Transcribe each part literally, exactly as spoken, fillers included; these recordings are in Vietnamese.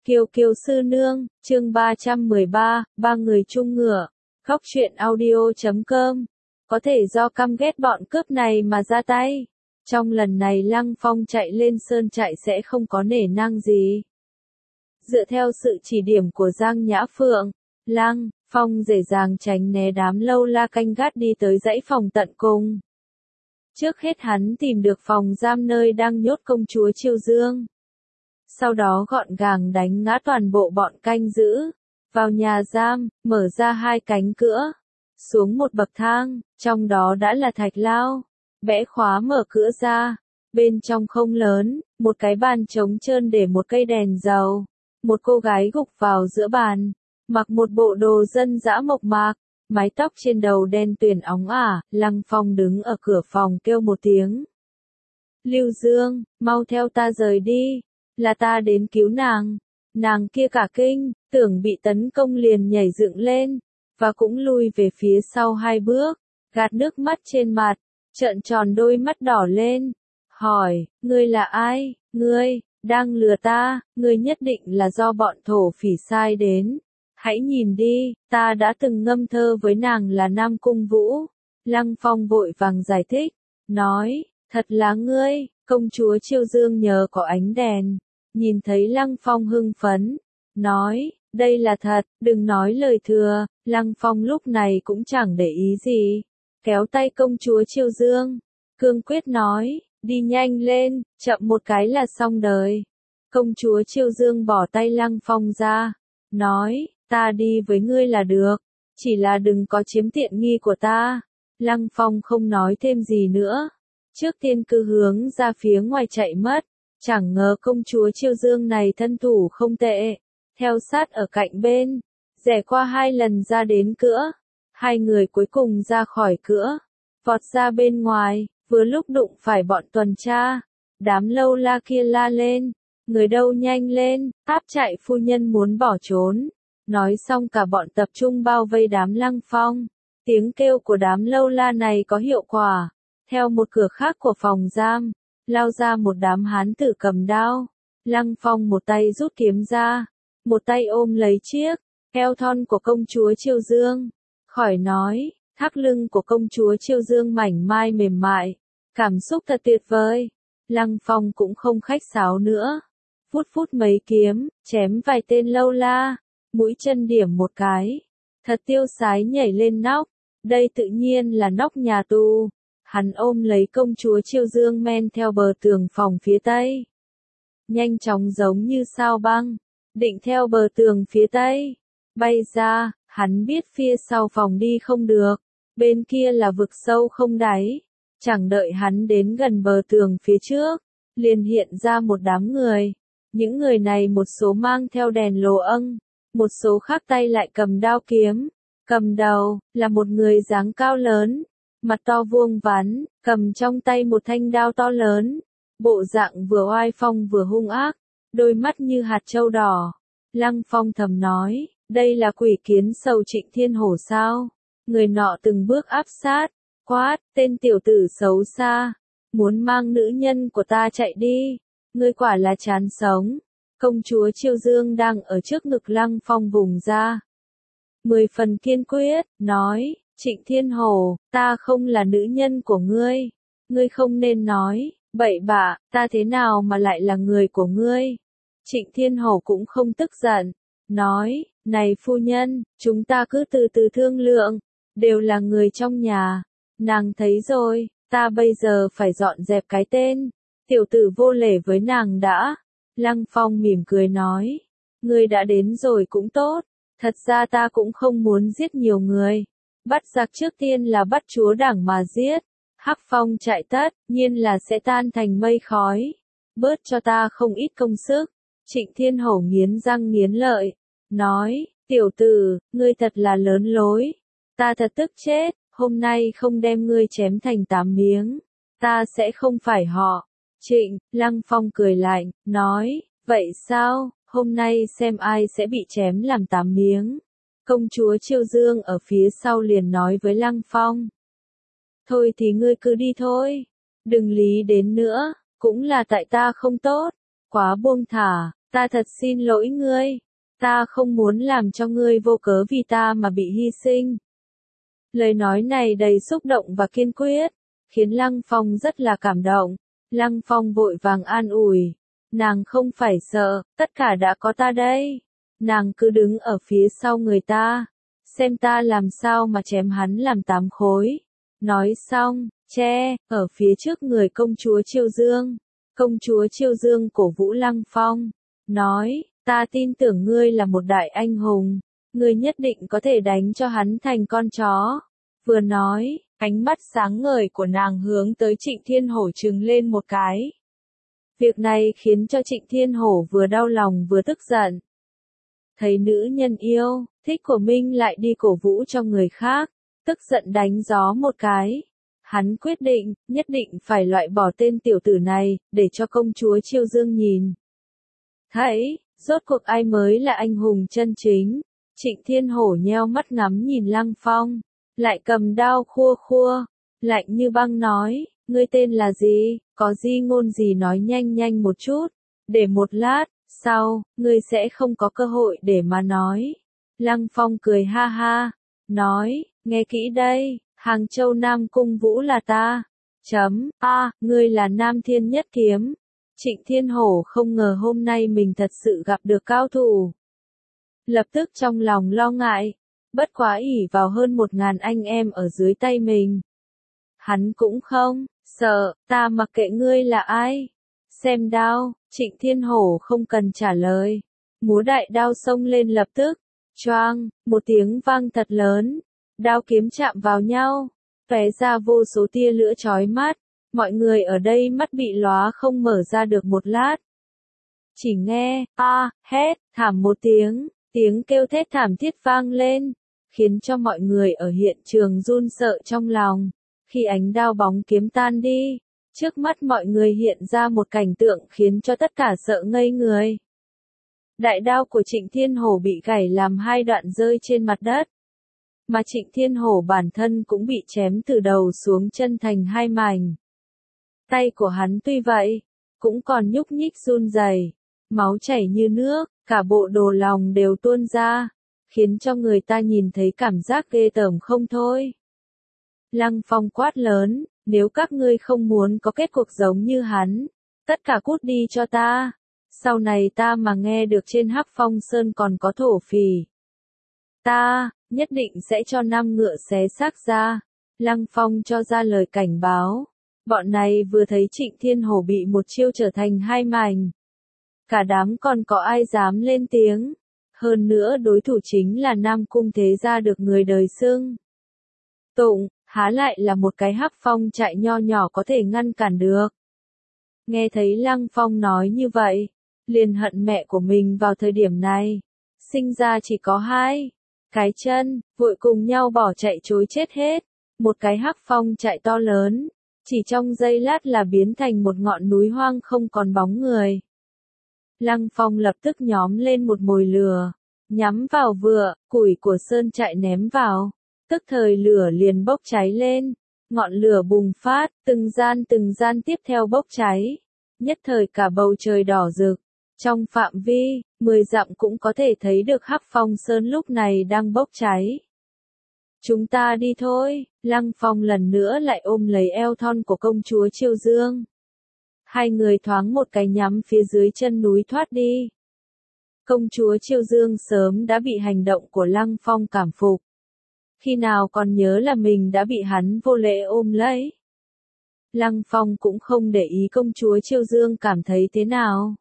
Kiều Kiều sư nương, chương ba trăm mười ba, ba người chung ngựa. Khóc chuyện audio chấm com. Có thể do căm ghét bọn cướp này mà ra tay. Trong lần này Lăng Phong chạy lên sơn trại sẽ không có nể nang gì. Dựa theo sự chỉ điểm của Giang Nhã Phượng, Lăng Phong dễ dàng tránh né đám lâu la canh gác đi tới dãy phòng tận cùng. Trước hết hắn tìm được phòng giam nơi đang nhốt công chúa Chiêu Dương. Sau đó gọn gàng đánh ngã toàn bộ bọn canh giữ, vào nhà giam, mở ra hai cánh cửa, xuống một bậc thang, trong đó đã là thạch lao, bẽ khóa mở cửa ra, bên trong không lớn, một cái bàn trống trơn để một cây đèn dầu, một cô gái gục vào giữa bàn, mặc một bộ đồ dân dã mộc mạc, mái tóc trên đầu đen tuyền óng ả, Lăng Phong đứng ở cửa phòng kêu một tiếng. Lưu Dương, mau theo ta rời đi. Là ta đến cứu nàng. Nàng kia cả kinh, tưởng bị tấn công liền nhảy dựng lên, và cũng lui về phía sau hai bước, gạt nước mắt trên mặt, trợn tròn đôi mắt đỏ lên, hỏi, ngươi là ai, ngươi, đang lừa ta, ngươi nhất định là do bọn thổ phỉ sai đến. Hãy nhìn đi, ta đã từng ngâm thơ với nàng là Nam Cung Vũ. Lăng Phong vội vàng giải thích, nói, thật là ngươi, công chúa Chiêu Dương nhờ có ánh đèn. Nhìn thấy Lăng Phong hưng phấn, nói, đây là thật, đừng nói lời thừa. Lăng Phong lúc này cũng chẳng để ý gì, kéo tay công chúa Chiêu Dương, cương quyết nói, đi nhanh lên, chậm một cái là xong đời. Công chúa Chiêu Dương bỏ tay Lăng Phong ra, nói, ta đi với ngươi là được, chỉ là đừng có chiếm tiện nghi của ta. Lăng Phong không nói thêm gì nữa, trước tiên cứ hướng ra phía ngoài chạy mất. Chẳng ngờ công chúa Chiêu Dương này thân thủ không tệ, theo sát ở cạnh bên, rẽ qua hai lần ra đến cửa, hai người cuối cùng ra khỏi cửa, vọt ra bên ngoài, vừa lúc đụng phải bọn tuần tra, đám lâu la kia la lên, người đâu nhanh lên, áp chạy phu nhân muốn bỏ trốn, nói xong cả bọn tập trung bao vây đám Lăng Phong, tiếng kêu của đám lâu la này có hiệu quả, theo một cửa khác của phòng giam. Lao ra một đám hán tử cầm đao, Lăng Phong một tay rút kiếm ra, một tay ôm lấy chiếc eo thon của công chúa Chiêu Dương, khỏi nói, thắt lưng của công chúa Chiêu Dương mảnh mai mềm mại, cảm xúc thật tuyệt vời. Lăng Phong cũng không khách sáo nữa, phút phút mấy kiếm, chém vài tên lâu la, mũi chân điểm một cái, thật tiêu sái nhảy lên nóc, đây tự nhiên là nóc nhà tù. Hắn ôm lấy công chúa Chiêu Dương men theo bờ tường phòng phía tây. Nhanh chóng giống như sao băng, định theo bờ tường phía tây. Bay ra, hắn biết phía sau phòng đi không được, bên kia là vực sâu không đáy. Chẳng đợi hắn đến gần bờ tường phía trước, liền hiện ra một đám người. Những người này một số mang theo đèn lồ âng, một số khác tay lại cầm đao kiếm. Cầm đầu, là một người dáng cao lớn. Mặt to vuông vắn, cầm trong tay một thanh đao to lớn, bộ dạng vừa oai phong vừa hung ác, đôi mắt như hạt châu đỏ. Lăng Phong thầm nói, đây là quỷ kiến sầu Trịnh Thiên Hổ sao? Người nọ từng bước áp sát, quát, tên tiểu tử xấu xa, muốn mang nữ nhân của ta chạy đi, ngươi quả là chán sống. Công chúa Chiêu Dương đang ở trước ngực Lăng Phong vùng ra, mười phần kiên quyết, nói, Trịnh Thiên Hổ, ta không là nữ nhân của ngươi, ngươi không nên nói, bậy bạ, ta thế nào mà lại là người của ngươi. Trịnh Thiên Hổ cũng không tức giận, nói, này phu nhân, chúng ta cứ từ từ thương lượng, đều là người trong nhà, nàng thấy rồi, ta bây giờ phải dọn dẹp cái tên, tiểu tử vô lễ với nàng đã. Lăng Phong mỉm cười nói, ngươi đã đến rồi cũng tốt, thật ra ta cũng không muốn giết nhiều người. Bắt giặc trước tiên là bắt chúa đảng mà giết, Hắc Phong chạy tất, nhiên là sẽ tan thành mây khói, bớt cho ta không ít công sức. Trịnh Thiên Hổ nghiến răng nghiến lợi, nói, tiểu tử, ngươi thật là lớn lối, ta thật tức chết, hôm nay không đem ngươi chém thành tám miếng, ta sẽ không phải họ. Trịnh, Lăng Phong cười lạnh, nói, vậy sao, hôm nay xem ai sẽ bị chém làm tám miếng. Công chúa Chiêu Dương ở phía sau liền nói với Lăng Phong. Thôi thì ngươi cứ đi thôi, đừng lý đến nữa, cũng là tại ta không tốt, quá buông thả, ta thật xin lỗi ngươi, ta không muốn làm cho ngươi vô cớ vì ta mà bị hy sinh. Lời nói này đầy xúc động và kiên quyết, khiến Lăng Phong rất là cảm động. Lăng Phong vội vàng an ủi, nàng không phải sợ, tất cả đã có ta đây. Nàng cứ đứng ở phía sau người ta, xem ta làm sao mà chém hắn làm tám khối. Nói xong, che, ở phía trước người công chúa Chiêu Dương. Công chúa Chiêu Dương cổ vũ Lăng Phong, nói, ta tin tưởng ngươi là một đại anh hùng, ngươi nhất định có thể đánh cho hắn thành con chó. Vừa nói, ánh mắt sáng ngời của nàng hướng tới Trịnh Thiên Hổ trừng lên một cái. Việc này khiến cho Trịnh Thiên Hổ vừa đau lòng vừa tức giận. Thấy nữ nhân yêu, thích của mình lại đi cổ vũ cho người khác, tức giận đánh gió một cái. Hắn quyết định, nhất định phải loại bỏ tên tiểu tử này, để cho công chúa Chiêu Dương nhìn. Thấy, rốt cuộc ai mới là anh hùng chân chính. Trịnh Thiên Hổ nheo mắt ngắm nhìn Lăng Phong, lại cầm đao khua khua, lạnh như băng nói, ngươi tên là gì, có gì ngôn gì nói nhanh nhanh một chút, để một lát, sau, ngươi sẽ không có cơ hội để mà nói. Lăng Phong cười ha ha, nói, nghe kỹ đây, Hàng Châu Nam Cung Vũ là ta. Chấm, a, ngươi là Nam Thiên Nhất Kiếm. Trịnh Thiên Hổ không ngờ hôm nay mình thật sự gặp được cao thủ. Lập tức trong lòng lo ngại, bất quá ỷ vào hơn một ngàn anh em ở dưới tay mình. Hắn cũng không, sợ, ta mặc kệ ngươi là ai. Xem đao, Trịnh Thiên Hổ không cần trả lời. Múa đại đao xông lên lập tức, choang, một tiếng vang thật lớn. Đao kiếm chạm vào nhau, tóe ra vô số tia lửa chói mắt, mọi người ở đây mắt bị lóa không mở ra được một lát. Chỉ nghe, a, hét, thảm một tiếng, tiếng kêu thét thảm thiết vang lên, khiến cho mọi người ở hiện trường run sợ trong lòng. Khi ánh đao bóng kiếm tan đi, trước mắt mọi người hiện ra một cảnh tượng khiến cho tất cả sợ ngây người. Đại đao của Trịnh Thiên Hổ bị gãy làm hai đoạn rơi trên mặt đất. Mà Trịnh Thiên Hổ bản thân cũng bị chém từ đầu xuống chân thành hai mảnh. Tay của hắn tuy vậy, cũng còn nhúc nhích run rẩy, máu chảy như nước, cả bộ đồ lòng đều tuôn ra, khiến cho người ta nhìn thấy cảm giác ghê tởm không thôi. Lăng Phong quát lớn, nếu các ngươi không muốn có kết cục giống như hắn, tất cả cút đi cho ta. Sau này ta mà nghe được trên Hắc Phong Sơn còn có thổ phỉ, ta nhất định sẽ cho năm ngựa xé xác ra. Lăng Phong cho ra lời cảnh báo. Bọn này vừa thấy Trịnh Thiên Hổ bị một chiêu trở thành hai mảnh. Cả đám còn có ai dám lên tiếng. Hơn nữa đối thủ chính là Nam Cung Thế Gia được người đời xưng tụng, há lại là một cái Hắc Phong trại nho nhỏ có thể ngăn cản được. Nghe thấy Lăng Phong nói như vậy, liền hận mẹ của mình vào thời điểm này. Sinh ra chỉ có hai cái chân, vội cùng nhau bỏ chạy trối chết hết. Một cái Hắc Phong trại to lớn, chỉ trong giây lát là biến thành một ngọn núi hoang không còn bóng người. Lăng Phong lập tức nhóm lên một mồi lửa, nhắm vào vựa, củi của sơn trại ném vào. Tức thời lửa liền bốc cháy lên, ngọn lửa bùng phát, từng gian từng gian tiếp theo bốc cháy. Nhất thời cả bầu trời đỏ rực. Trong phạm vi, mười dặm cũng có thể thấy được Hắc Phong Sơn lúc này đang bốc cháy. Chúng ta đi thôi, Lăng Phong lần nữa lại ôm lấy eo thon của công chúa Chiêu Dương. Hai người thoáng một cái nhắm phía dưới chân núi thoát đi. Công chúa Chiêu Dương sớm đã bị hành động của Lăng Phong cảm phục. Khi nào còn nhớ là mình đã bị hắn vô lễ ôm lấy. Lăng Phong cũng không để ý công chúa Chiêu Dương cảm thấy thế nào.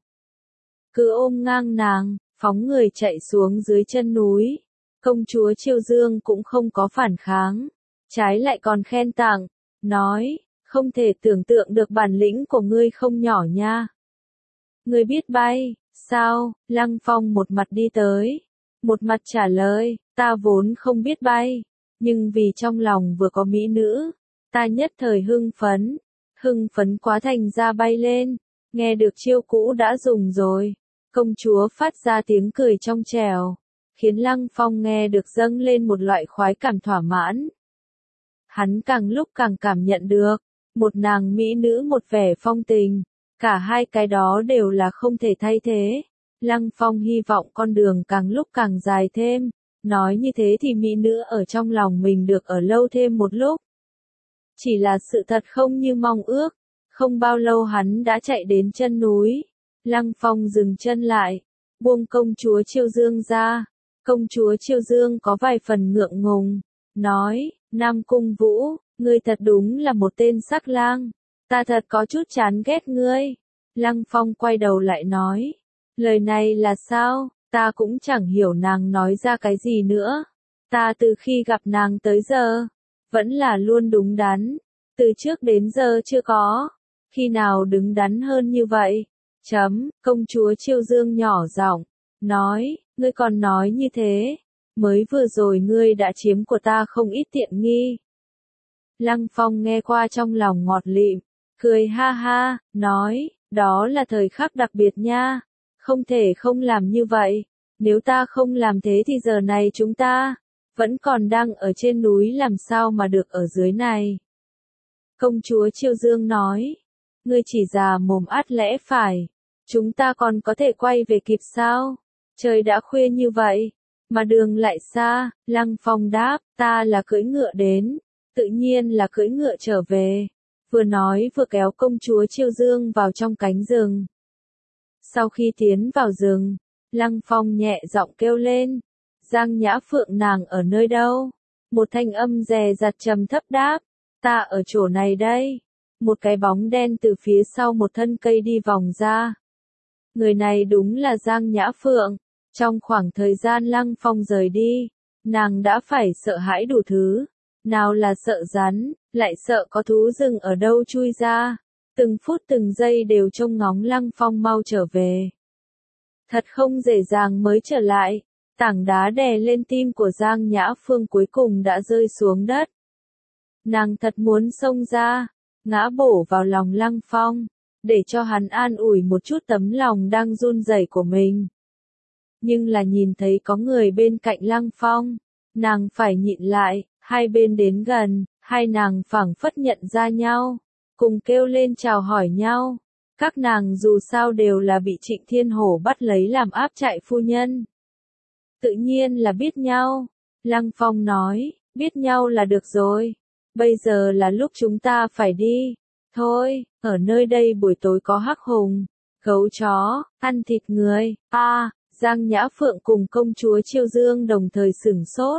Cứ ôm ngang nàng, phóng người chạy xuống dưới chân núi. Công chúa Chiêu Dương cũng không có phản kháng, trái lại còn khen tặng, nói, không thể tưởng tượng được bản lĩnh của ngươi không nhỏ nha. Ngươi biết bay, sao? Lăng Phong một mặt đi tới, một mặt trả lời, ta vốn không biết bay, nhưng vì trong lòng vừa có mỹ nữ, ta nhất thời hưng phấn, hưng phấn quá thành ra bay lên, nghe được chiêu cũ đã dùng rồi. Công chúa phát ra tiếng cười trong trẻo, khiến Lăng Phong nghe được dâng lên một loại khoái cảm thỏa mãn. Hắn càng lúc càng cảm nhận được, một nàng mỹ nữ một vẻ phong tình, cả hai cái đó đều là không thể thay thế. Lăng Phong hy vọng con đường càng lúc càng dài thêm, nói như thế thì mỹ nữ ở trong lòng mình được ở lâu thêm một lúc. Chỉ là sự thật không như mong ước, không bao lâu hắn đã chạy đến chân núi. Lăng Phong dừng chân lại, buông công chúa Chiêu Dương ra. Công chúa Chiêu Dương có vài phần ngượng ngùng, nói, Nam Cung Vũ, ngươi thật đúng là một tên sắc lang, ta thật có chút chán ghét ngươi. Lăng Phong quay đầu lại nói, lời này là sao, ta cũng chẳng hiểu nàng nói ra cái gì nữa. Ta từ khi gặp nàng tới giờ, vẫn là luôn đúng đắn, từ trước đến giờ chưa có, khi nào đứng đắn hơn như vậy. Chấm, công chúa Chiêu Dương nhỏ giọng, nói, ngươi còn nói như thế, mới vừa rồi ngươi đã chiếm của ta không ít tiện nghi. Lăng Phong nghe qua trong lòng ngọt lịm, cười ha ha, nói, đó là thời khắc đặc biệt nha, không thể không làm như vậy, nếu ta không làm thế thì giờ này chúng ta vẫn còn đang ở trên núi làm sao mà được ở dưới này. Công chúa Chiêu Dương nói, ngươi chỉ già mồm át lẽ phải, chúng ta còn có thể quay về kịp sao? Trời đã khuya như vậy, mà đường lại xa. Lăng Phong đáp, ta là cưỡi ngựa đến, tự nhiên là cưỡi ngựa trở về. Vừa nói vừa kéo công chúa Chiêu Dương vào trong cánh rừng. Sau khi tiến vào rừng, Lăng Phong nhẹ giọng kêu lên, Giang Nhã Phượng nàng ở nơi đâu? Một thanh âm dè dặt trầm thấp đáp, ta ở chỗ này đây. Một cái bóng đen từ phía sau một thân cây đi vòng ra. Người này đúng là Giang Nhã Phượng. Trong khoảng thời gian Lăng Phong rời đi, nàng đã phải sợ hãi đủ thứ. Nào là sợ rắn, lại sợ có thú rừng ở đâu chui ra. Từng phút từng giây đều trông ngóng Lăng Phong mau trở về. Thật không dễ dàng mới trở lại. Tảng đá đè lên tim của Giang Nhã Phương cuối cùng đã rơi xuống đất. Nàng thật muốn xông ra, ngã bổ vào lòng Lăng Phong, để cho hắn an ủi một chút tấm lòng đang run rẩy của mình. Nhưng là nhìn thấy có người bên cạnh Lăng Phong, nàng phải nhịn lại, hai bên đến gần, hai nàng phảng phất nhận ra nhau, cùng kêu lên chào hỏi nhau. Các nàng dù sao đều là bị Trịnh Thiên Hổ bắt lấy làm áp trại phu nhân. Tự nhiên là biết nhau. Lăng Phong nói, biết nhau là được rồi. Bây giờ là lúc chúng ta phải đi. Thôi, ở nơi đây buổi tối có hắc hùng, gấu chó, ăn thịt người. A, à, Giang Nhã Phượng cùng công chúa Chiêu Dương đồng thời sửng sốt.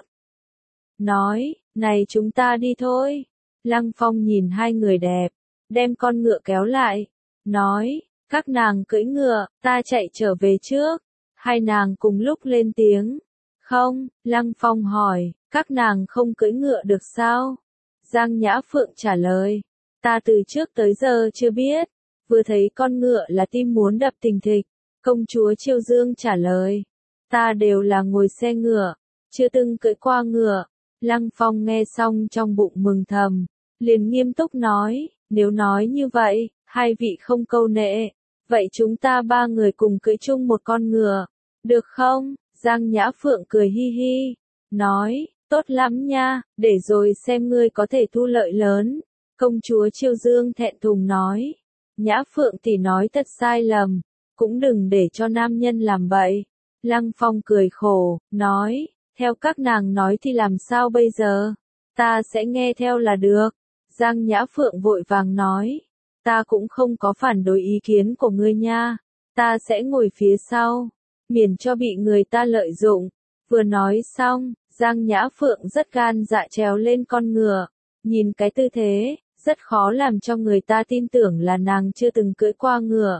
Nói, này chúng ta đi thôi. Lăng Phong nhìn hai người đẹp, đem con ngựa kéo lại. Nói, các nàng cưỡi ngựa, ta chạy trở về trước. Hai nàng cùng lúc lên tiếng. Không, Lăng Phong hỏi, các nàng không cưỡi ngựa được sao? Giang Nhã Phượng trả lời, ta từ trước tới giờ chưa biết, vừa thấy con ngựa là tim muốn đập thình thịch. Công chúa Chiêu Dương trả lời, ta đều là ngồi xe ngựa, chưa từng cưỡi qua ngựa. Lăng Phong nghe xong trong bụng mừng thầm, liền nghiêm túc nói, nếu nói như vậy, hai vị không câu nệ, vậy chúng ta ba người cùng cưỡi chung một con ngựa, được không? Giang Nhã Phượng cười hi hi, nói, tốt lắm nha, để rồi xem ngươi có thể thu lợi lớn. Công chúa Chiêu Dương thẹn thùng nói, Nhã Phượng tỷ nói thật sai lầm, cũng đừng để cho nam nhân làm bậy. Lăng Phong cười khổ, nói, theo các nàng nói thì làm sao bây giờ? Ta sẽ nghe theo là được. Giang Nhã Phượng vội vàng nói, ta cũng không có phản đối ý kiến của ngươi nha, ta sẽ ngồi phía sau, miễn cho bị người ta lợi dụng. Vừa nói xong, Giang Nhã Phượng rất gan dạ trèo lên con ngựa, nhìn cái tư thế, rất khó làm cho người ta tin tưởng là nàng chưa từng cưỡi qua ngựa.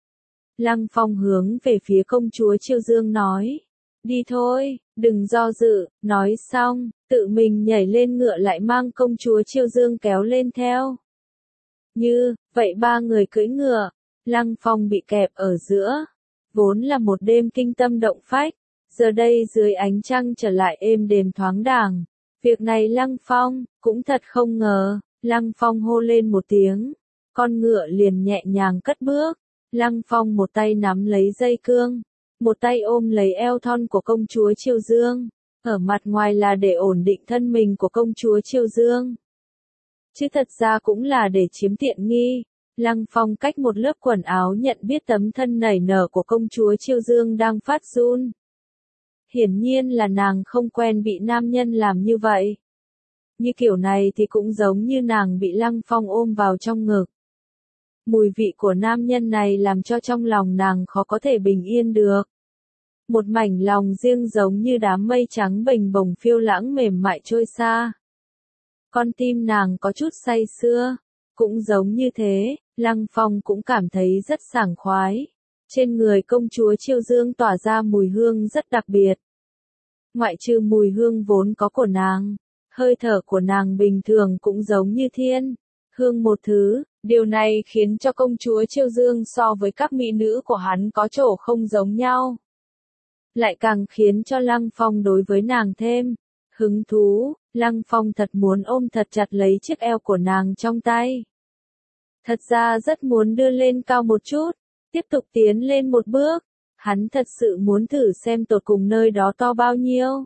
Lăng Phong hướng về phía công chúa Chiêu Dương nói, đi thôi, đừng do dự. Nói xong, tự mình nhảy lên ngựa lại mang công chúa Chiêu Dương kéo lên theo. Như, vậy ba người cưỡi ngựa, Lăng Phong bị kẹp ở giữa. Vốn là một đêm kinh tâm động phách, giờ đây dưới ánh trăng trở lại êm đềm thoáng đàng. Việc này Lăng Phong, cũng thật không ngờ. Lăng Phong hô lên một tiếng, con ngựa liền nhẹ nhàng cất bước. Lăng Phong một tay nắm lấy dây cương, một tay ôm lấy eo thon của công chúa Chiêu Dương, ở mặt ngoài là để ổn định thân mình của công chúa Chiêu Dương. Chứ thật ra cũng là để chiếm tiện nghi. Lăng Phong cách một lớp quần áo nhận biết tấm thân nảy nở của công chúa Chiêu Dương đang phát run. Hiển nhiên là nàng không quen bị nam nhân làm như vậy. Như kiểu này thì cũng giống như nàng bị Lăng Phong ôm vào trong ngực. Mùi vị của nam nhân này làm cho trong lòng nàng khó có thể bình yên được. Một mảnh lòng riêng giống như đám mây trắng bềnh bồng phiêu lãng mềm mại trôi xa. Con tim nàng có chút say sưa. Cũng giống như thế, Lăng Phong cũng cảm thấy rất sảng khoái. Trên người công chúa Chiêu Dương tỏa ra mùi hương rất đặc biệt. Ngoại trừ mùi hương vốn có của nàng, hơi thở của nàng bình thường cũng giống như thiên hương một thứ. Điều này khiến cho công chúa Chiêu Dương so với các mỹ nữ của hắn có chỗ không giống nhau. Lại càng khiến cho Lăng Phong đối với nàng thêm hứng thú. Lăng Phong thật muốn ôm thật chặt lấy chiếc eo của nàng trong tay. Thật ra rất muốn đưa lên cao một chút, tiếp tục tiến lên một bước. Hắn thật sự muốn thử xem tột cùng nơi đó to bao nhiêu.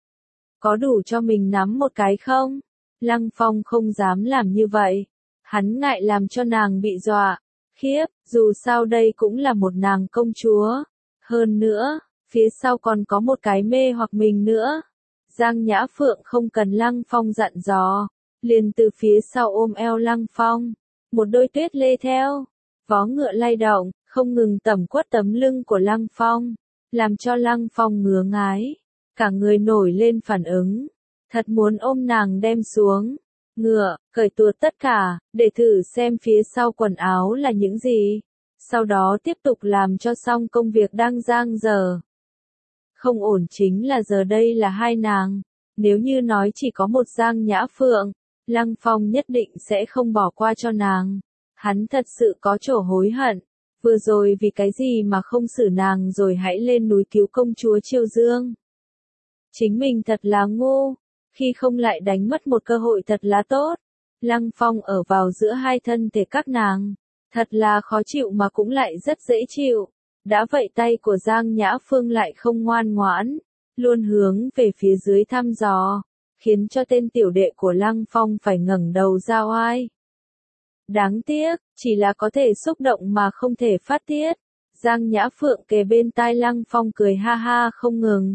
Có đủ cho mình nắm một cái không? Lăng Phong không dám làm như vậy. Hắn ngại làm cho nàng bị dọa. Khiếp, dù sao đây cũng là một nàng công chúa. Hơn nữa, phía sau còn có một cái mê hoặc mình nữa. Giang Nhã Phượng không cần Lăng Phong dặn dò, liền từ phía sau ôm eo Lăng Phong, một đôi tuyết lê theo, vó ngựa lay động, không ngừng tẩm quất tấm lưng của Lăng Phong, làm cho Lăng Phong ngứa ngái, cả người nổi lên phản ứng, thật muốn ôm nàng đem xuống, ngựa, cởi tuột tất cả, để thử xem phía sau quần áo là những gì, sau đó tiếp tục làm cho xong công việc đang dang dở. Không ổn chính là giờ đây là hai nàng, nếu như nói chỉ có một Giang Nhã Phượng, Lăng Phong nhất định sẽ không bỏ qua cho nàng. Hắn thật sự có chỗ hối hận, vừa rồi vì cái gì mà không xử nàng rồi hãy lên núi cứu công chúa Chiêu Dương. Chính mình thật là ngu, khi không lại đánh mất một cơ hội thật là tốt. Lăng Phong ở vào giữa hai thân thể các nàng, thật là khó chịu mà cũng lại rất dễ chịu. Đã vậy tay của Giang Nhã Phương lại không ngoan ngoãn, luôn hướng về phía dưới thăm dò, khiến cho tên tiểu đệ của Lăng Phong phải ngẩng đầu ra oai. Đáng tiếc, chỉ là có thể xúc động mà không thể phát tiết. Giang Nhã Phượng kề bên tai Lăng Phong cười ha ha không ngừng.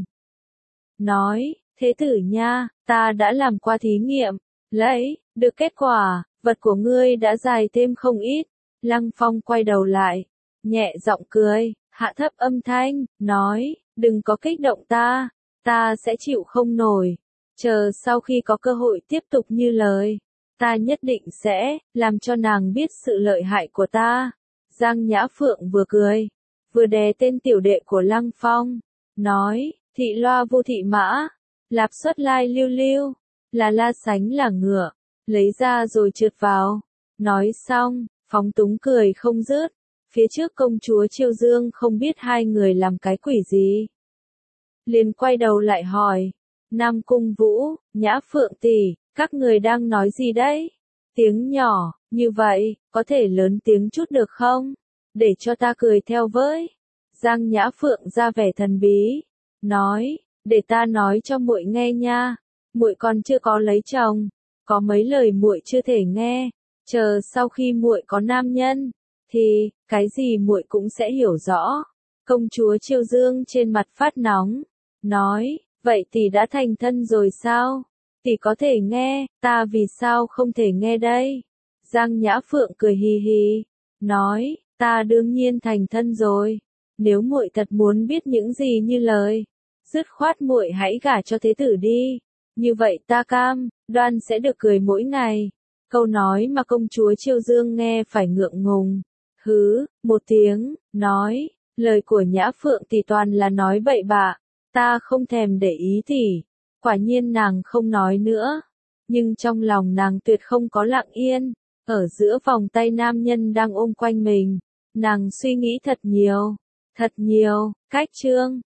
Nói, thế tử nha, ta đã làm qua thí nghiệm, lấy, được kết quả, vật của ngươi đã dài thêm không ít. Lăng Phong quay đầu lại, nhẹ giọng cười, hạ thấp âm thanh, nói, đừng có kích động ta, ta sẽ chịu không nổi. Chờ sau khi có cơ hội tiếp tục như lời, ta nhất định sẽ làm cho nàng biết sự lợi hại của ta. Giang Nhã Phượng vừa cười, vừa đè tên tiểu đệ của Lăng Phong, nói, thị loa vô thị mã, lạp xuất lai lưu lưu, là la sánh là ngựa, lấy ra rồi trượt vào. Nói xong, phóng túng cười không dứt. Phía trước công chúa Chiêu Dương không biết hai người làm cái quỷ gì. Liền quay đầu lại hỏi, Nam Cung Vũ, Nhã Phượng tỷ, các người đang nói gì đấy? Tiếng nhỏ, như vậy, có thể lớn tiếng chút được không? Để cho ta cười theo với. Giang Nhã Phượng ra vẻ thần bí, nói, để ta nói cho muội nghe nha, muội còn chưa có lấy chồng, có mấy lời muội chưa thể nghe, chờ sau khi muội có nam nhân, thì, cái gì muội cũng sẽ hiểu rõ. Công chúa Chiêu Dương trên mặt phát nóng, nói, vậy tỷ đã thành thân rồi sao? Tỷ có thể nghe, ta vì sao không thể nghe đây? Giang Nhã Phượng cười hì hì, nói, ta đương nhiên thành thân rồi. Nếu muội thật muốn biết những gì như lời, dứt khoát muội hãy gả cho thế tử đi. Như vậy ta cam đoan sẽ được cười mỗi ngày. Câu nói mà công chúa Chiêu Dương nghe phải ngượng ngùng. Hứ, một tiếng, nói, lời của Nhã Phượng tỷ toàn là nói bậy bạ, ta không thèm để ý tỷ. Quả nhiên nàng không nói nữa, nhưng trong lòng nàng tuyệt không có lặng yên, ở giữa vòng tay nam nhân đang ôm quanh mình, nàng suy nghĩ thật nhiều, thật nhiều, cách chương.